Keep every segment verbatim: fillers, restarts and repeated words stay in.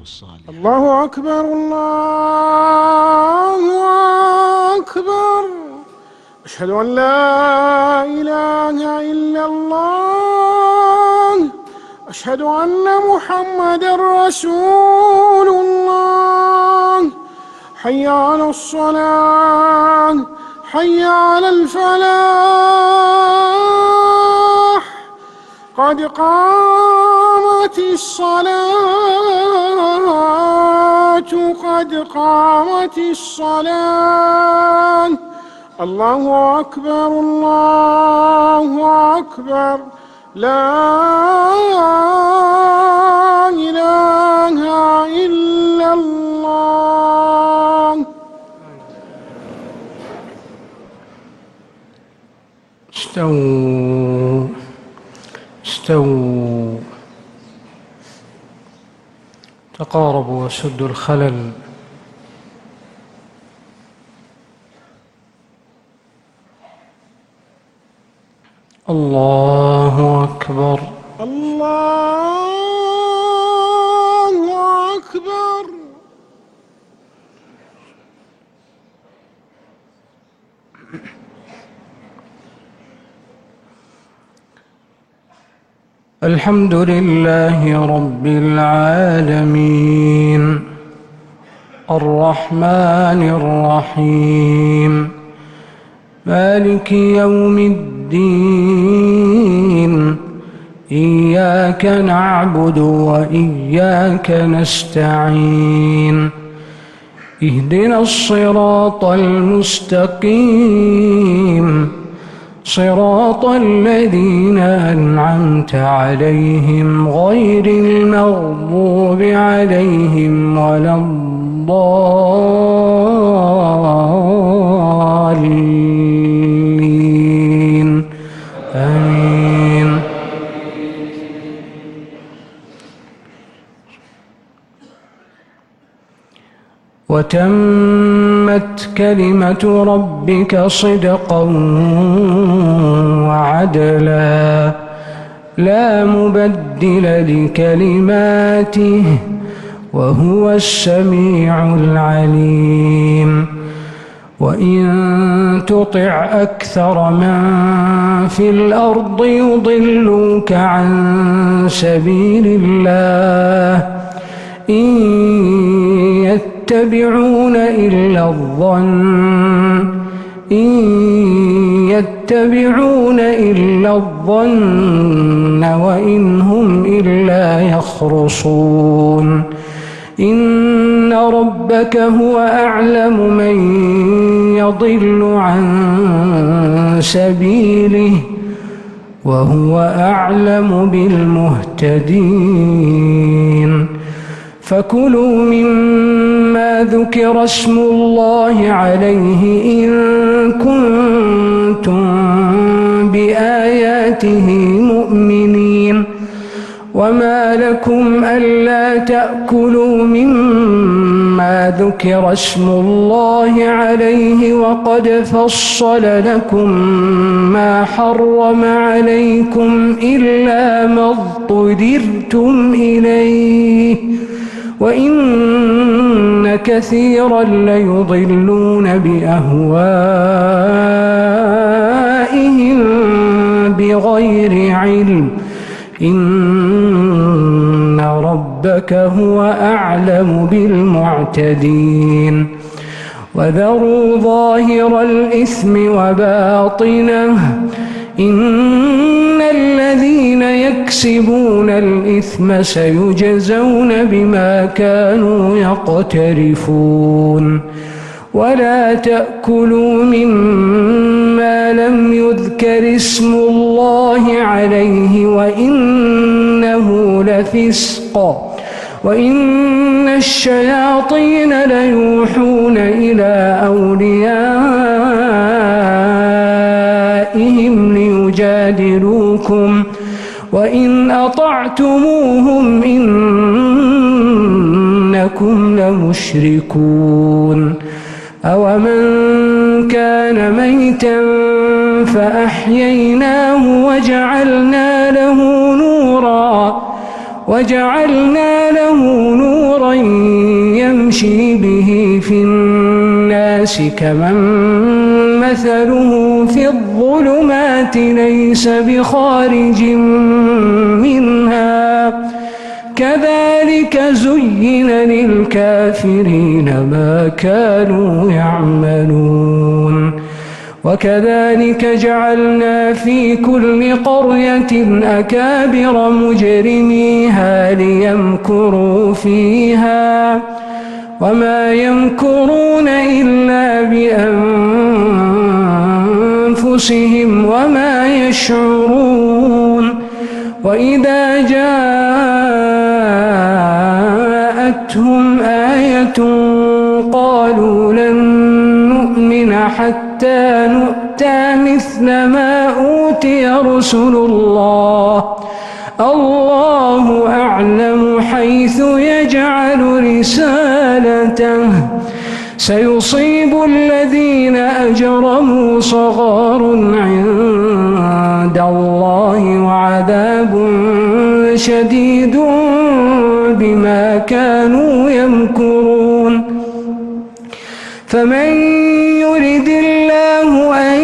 الصالح. الله أكبر الله أكبر. أشهد أن لا إله إلا الله. أشهد أن محمدًا رسول الله. حي على الصلاة، حي على الفلاح، قد قامت الصلاة، قد قامت الصلاة. الله أكبر الله أكبر. لا إله إلا الله. استووا استووا تقاربوا وسدوا الخلل. الله أكبر الله أكبر. الحمد لله رب العالمين الرحمن الرحيم مالك يوم الدين. إياك نعبد وإياك نستعين. اهدنا الصراط المستقيم صراط الذين أنعمت عليهم غير المغضوب عليهم ولا الضالين. آمين. وتمت كلمة ربك صدقا وعدلا لا مبدل لكلماته وهو السميع العليم. وإن تطع أكثر من في الأرض يضلوك عن سبيل الله إن يتبعون إلا الظن إن يتبعون إلا الظن وإن هم إلا يخرصون. إن ربك هو أعلم من يضل عن سبيله وهو أعلم بالمهتدين. فكلوا مما ذكر اسم الله عليه إن كنتم بآياته مؤمنين. وما لكم ألا تأكلوا مما ذكر اسم الله عليه وقد فصل لكم ما حرم عليكم إلا ما اضطررتم إليه وإن كثيرا ليضلون بأهوائهم بغير علم. إن ربك هو أعلم بالمعتدين. وذروا ظاهر الإثم وباطنه إن الذين يكسبون الإثم سيجزون بما كانوا يقترفون. ولا تأكلوا مما لم يذكر اسم الله عليه وإنه لفسق وإن الشياطين ليوحون إلى أوليائهم ليجادلوكم وإن أطعتموهم إنكم لمشركون. أومن كان ميتا فأحييناه وجعلنا له نورا وجعلنا له نورا يمشي به في الناس كمن مثله في الظلمات ليس بخارج منها كذلك زين للكافرين ما كانوا يعملون وكذلك جعلنا في كل قرية أكابر مجرميها ليمكروا فيها وما يمكرون إلا بأنفسهم وما يشعرون وإذا جاءتهم آية قالوا لن نؤمن حتى نؤتى مثل ما أوتي رسل الله الله أعلم حيث يجعل رسالته سيصيب الذين أجرموا صغار عند الله وعذاب شديد بما كانوا يمكرون فمن يرد الله أن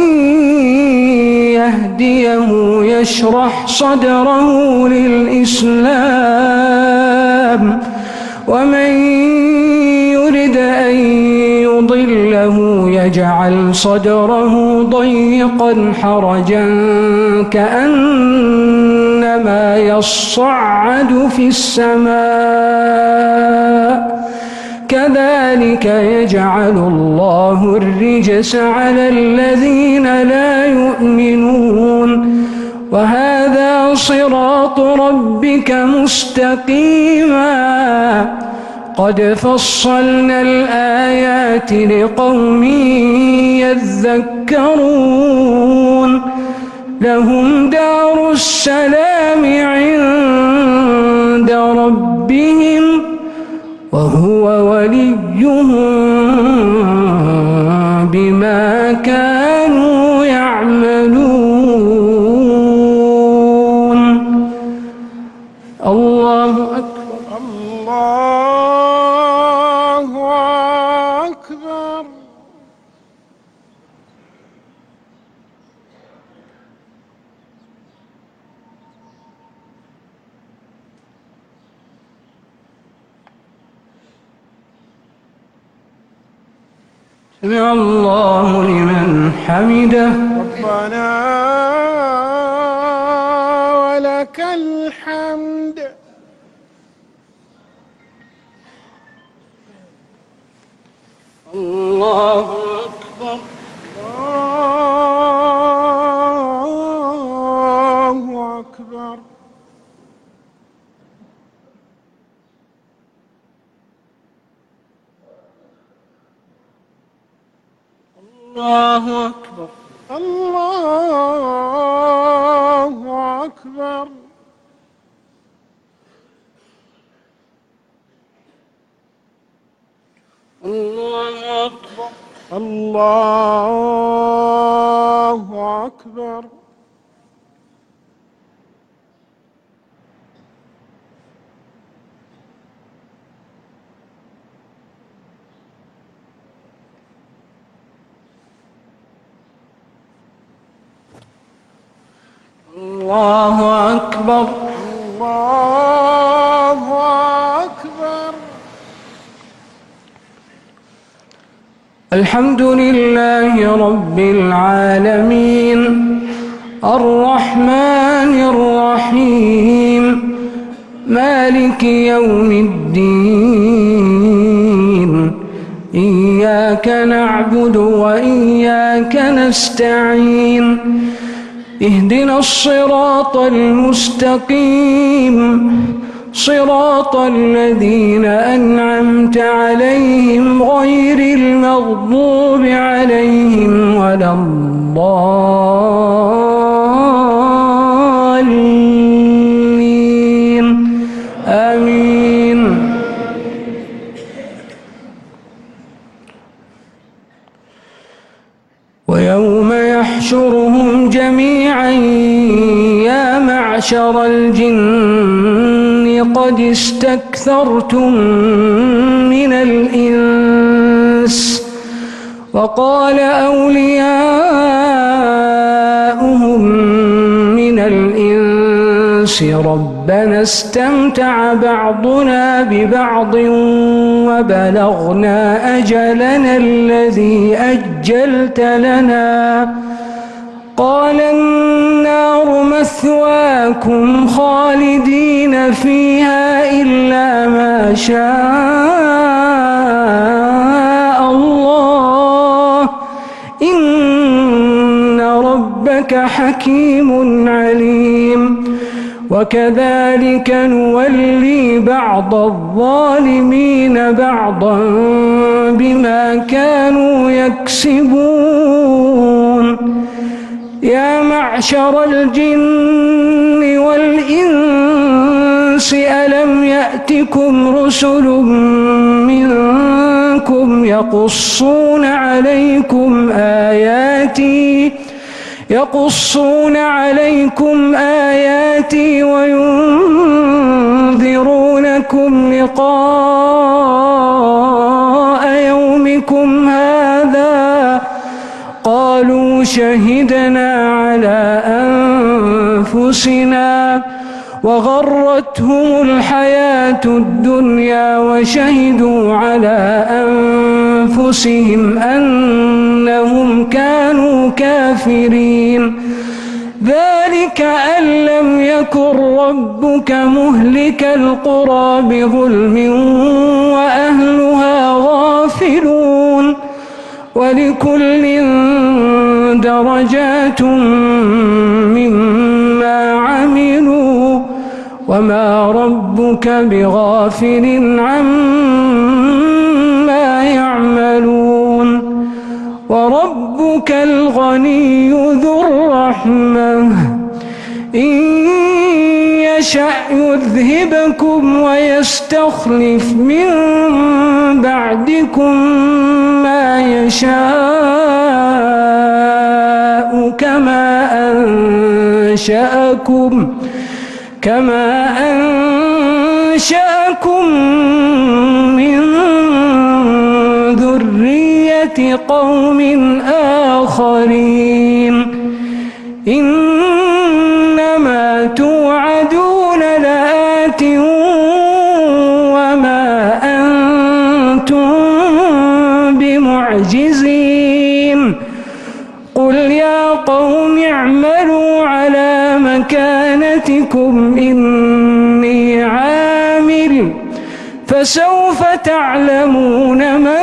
يهديه يشرح صدره للإسلام ومن يرد أن يضله يجعل صدره ضيقا حرجا كأنما يصعد في السماء كذلك يجعل الله الرجس على الذين لا يؤمنون وهذا صراط ربك مستقيما قد فصلنا الآيات لقوم يذكرون لهم دار السلام عند ربهم وهو وليهم بما كانوا يعملون الله أكبر الله أكبر سمع الله لمن حمده ربنا ولك الحمد الله أكبر الله أكبر الله أكبر الله أكبر الله أكبر الله أكبر الله أكبر الله أكبر الحمد لله رب العالمين الرحمن الرحيم مالك يوم الدين إياك نعبد وإياك نستعين اهدنا الصراط المستقيم صراط الذين أنعمت عليهم غير المغضوب عليهم ولا الضالين آمين ويوم يحشرهم جميعا يا معشر الجن قد استكثرتم من الإنس. وقال أولياؤهم من الإنس ربنا استمتع بعضنا ببعض وبلغنا أجلنا الذي أجلت لنا قال النار مثواكم خالدين فيها إلا ما شاء الله إن ربك حكيم عليم. وكذلك نولي بعض الظالمين بعضا بما كانوا يكسبون. يا معشر الجن والإنس ألم يأتكم رسل منكم يقصون عليكم آياتي يقصون عليكم آياتي وينذرونكم لقاء يومكم هذا قالوا شهدنا على أنفسنا وغرتهم الحياة الدنيا وشهدوا على أنفسهم أنهم كانوا كافرين. ذلك أن لم يكن ربك مهلك القرى بظلم وأهلها غافلون. ولكل درجات مما عملوا وما ربك بغافل عما يعملون. وربك الغني ذو الرحمة إن يشأ يذهبكم ويستخلف من بعدكم ما يشاء كما أنشأكم كما أنشأكم من ذرية قوم آخرين. إنما توعدون لآت وما أنتم بمعجزين. قل يا قوم اعملوا على مكانتكم إني عامل فسوف تعلمون من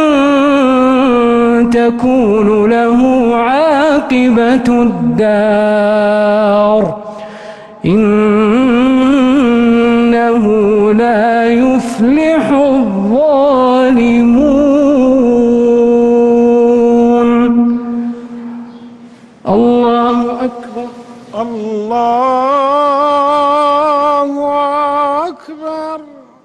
تكون له عاقبة الدار إنه لا يفلح الظالمون. الله أكبر. الله أكبر.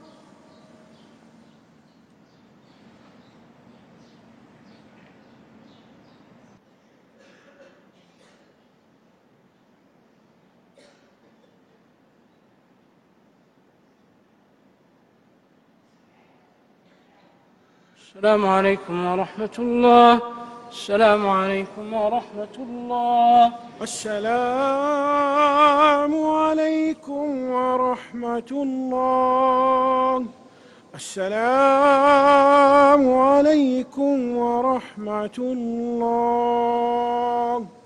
السلام عليكم ورحمة الله. السلام عليكم ورحمة الله. السلام عليكم ورحمة الله. السلام عليكم ورحمة الله.